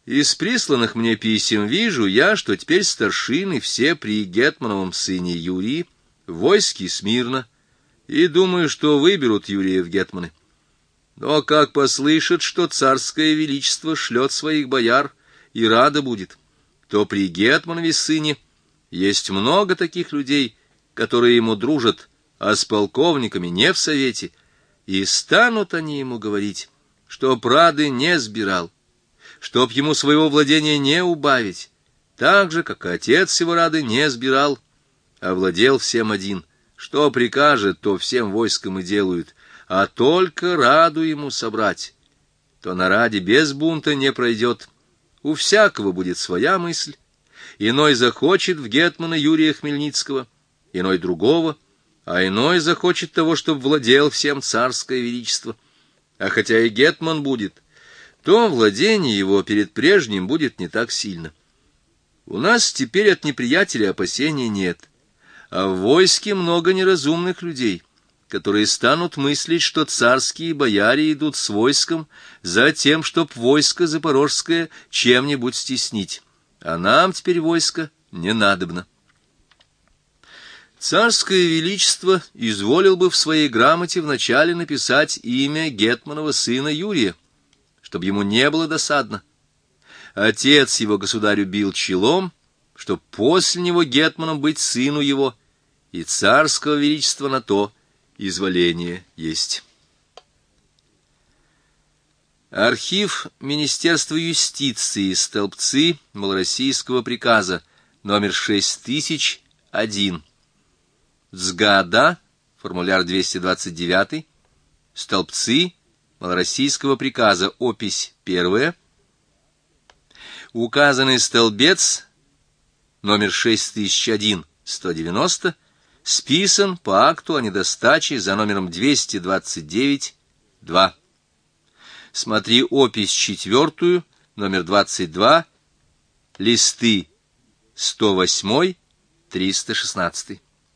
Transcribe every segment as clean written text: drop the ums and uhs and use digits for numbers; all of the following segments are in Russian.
Из присланных мне писем вижу я, что теперь старшины все при гетмановом сыне Юрии в войске смирно, и думаю, что выберут Юрия в гетманы. Но как послышат, что царское величество шлет своих бояр и рада будет, то при гетманове сыне есть много таких людей, которые ему дружат, а с полковниками не в совете, и станут они ему говорить, чтоб рады не сбирал, чтоб ему своего владения не убавить, так же, как и отец его рады не сбирал, а владел всем один, что прикажет, то всем войском и делают, а только раду ему собрать, то на раде без бунта не пройдет, у всякого будет своя мысль, иной захочет в гетмана Юрия Хмельницкого, иной другого, а иной захочет того, чтобы владел всем царское величество. А хотя и гетман будет, то владение его перед прежним будет не так сильно. У нас теперь от неприятеля опасений нет, а в войске много неразумных людей, которые станут мыслить, что царские бояре идут с войском за тем, чтоб войско запорожское чем-нибудь стеснить, а нам теперь войско не надобно. Царское величество изволил бы в своей грамоте вначале написать имя гетманова сына Юрия, чтобы ему не было досадно. Отец его государю бил челом, чтоб после него гетманом быть сыну его, и царского величества на то изволение есть. Архив Министерства юстиции, столбцы малороссийского приказа, номер 6001. Сгада, формуляр 229, столбцы малороссийского приказа, опись 1. Указанный столбец, номер 6001-190, списан по акту о недостаче за номером 229-2. Смотри опись 4, номер 22, листы 108-316.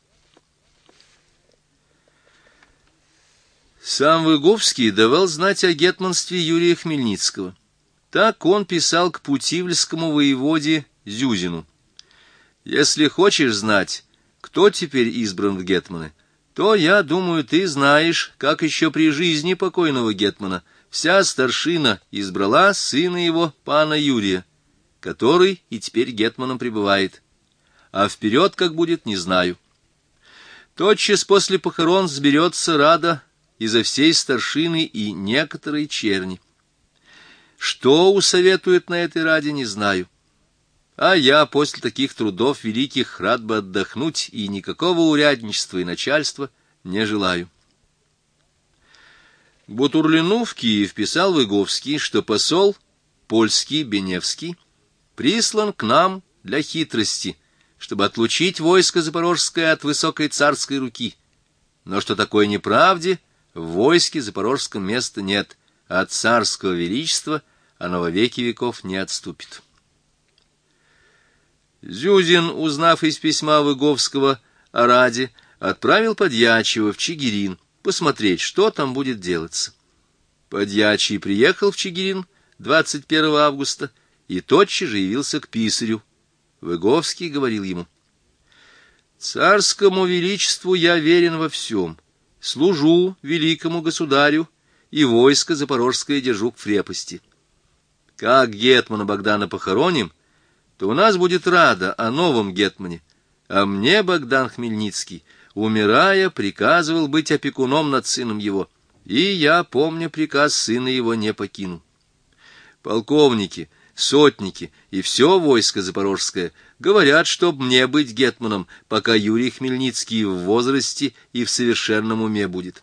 Сам Выговский давал знать о гетманстве Юрия Хмельницкого. Так он писал к путивльскому воеводе Зюзину: «Если хочешь знать, кто теперь избран в гетманы, то, я думаю, ты знаешь, как еще при жизни покойного гетмана вся старшина избрала сына его, пана Юрия, который и теперь гетманом пребывает, а вперед, как будет, не знаю. Тотчас после похорон сберется рада изо всей старшины и некоторые черни. Что усоветуют на этой раде, не знаю. А я после таких трудов великих рад бы отдохнуть, и никакого урядничества и начальства не желаю». К Бутурлину в Киев писал Выговский, что посол польский Беневский прислан к нам для хитрости, чтобы отлучить войско запорожское от высокой царской руки, но что такой неправде в войске запорожском места нет, а от царского величества оно во веки веков не отступит. Зюзин, узнав из письма Выговского о раде, отправил Подьячего в Чигирин посмотреть, что там будет делаться. Подьячий приехал в Чигирин 21 августа и тотчас же явился к писарю. Выговский говорил ему: «Царскому величеству я верен во всем, служу великому государю и войско запорожское держу в крепости. Как гетмана Богдана похороним, то у нас будет рада о новом гетмане, а мне Богдан Хмельницкий, умирая, приказывал быть опекуном над сыном его, и я, помня приказ, сына его не покину. Полковники, сотники и все войско запорожское говорят, чтоб мне быть гетманом, пока Юрий Хмельницкий в возрасте и в совершенном уме будет».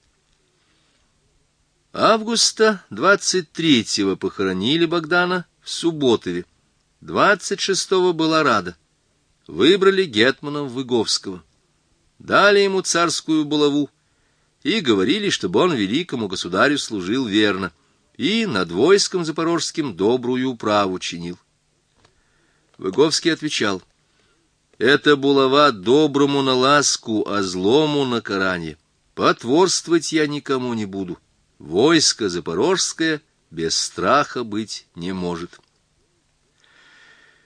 Августа 23-го похоронили Богдана в Субботове, 26-го была рада. Выбрали гетманом Выговского, дали ему царскую булаву и говорили, чтобы он великому государю служил верно и над войском запорожским добрую управу чинил. Выговский отвечал: «Это булава доброму на ласку, а злому на каранье. Потворствовать я никому не буду. Войско запорожское без страха быть не может».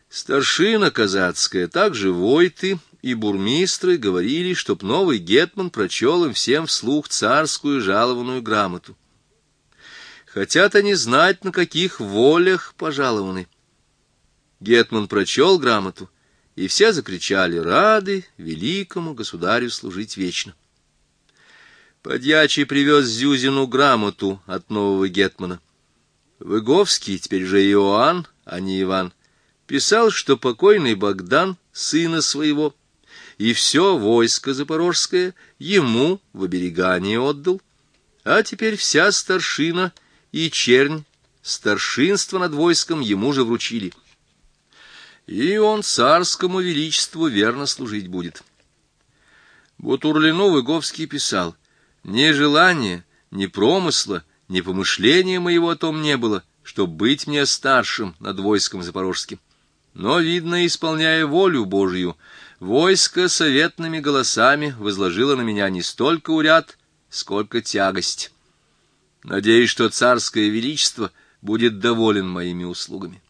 Старшина казацкая, также войты и бурмистры говорили, чтоб новый гетман прочел им всем вслух царскую жалованную грамоту. Хотят они знать, на каких волях пожалованы. Гетман прочел грамоту, и все закричали: «Рады великому государю служить вечно». Подьячий привез Зюзину грамоту от нового гетмана. Выговский, теперь же Иоанн, а не Иван, писал, что покойный Богдан, сына своего, и все войско запорожское ему в оберегание отдал, а теперь вся старшина и чернь старшинство над войском ему же вручили. И он царскому величеству верно служить будет. Бутурлину Выговский писал: «Ни желания, ни промысла, ни помышления моего о том не было, чтоб быть мне старшим над войском запорожским. Но, видно, исполняя волю Божию, войско советными голосами возложило на меня не столько уряд, сколько тягость. Надеюсь, что царское величество будет доволен моими услугами».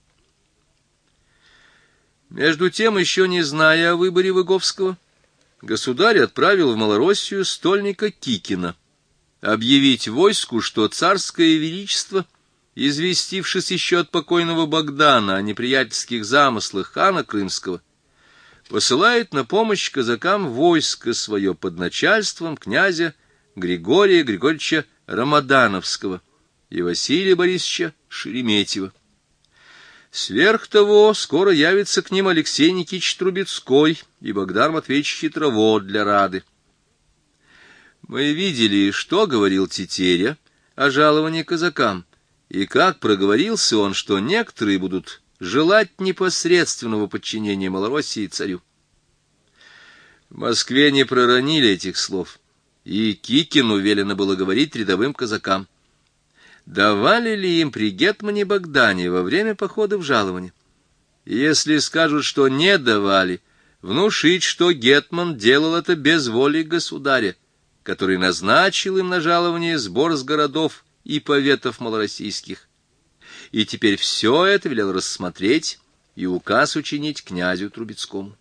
Между тем, еще не зная о выборе Выговского, государь отправил в Малороссию стольника Кикина объявить войску, что царское величество, известившись еще от покойного Богдана о неприятельских замыслах хана Крымского, посылает на помощь казакам войско свое под начальством князя Григория Григорьевича Рамадановского и Василия Борисовича Шереметьева. Сверх того, скоро явится к ним Алексей Никитич Трубецкой и Богдан Матвеевич Хитровод для рады. Мы видели, что говорил Тетеря о жаловании казакам, и как проговорился он, что некоторые будут желать непосредственного подчинения Малороссии царю. В Москве не проронили этих слов, и Кикину велено было говорить рядовым казакам: давали ли им при гетмане Богдане во время похода в жалование. И если скажут, что не давали, внушить, что гетман делал это без воли государя, который назначил им на жалование сбор с городов и поветов малороссийских. И теперь все это велел рассмотреть и указ учинить князю Трубецкому.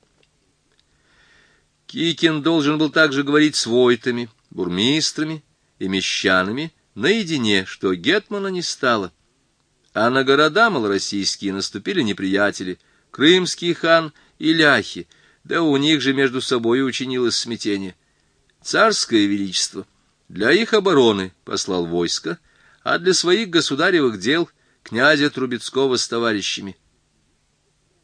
Кикин должен был также говорить с войтами, бурмистрами и мещанами наедине, что гетмана не стало, а на города малороссийские наступили неприятели, крымский хан и ляхи, да у них же между собой учинилось смятение. Царское величество для их обороны послал войско, а для своих государевых дел князя Трубецкого с товарищами,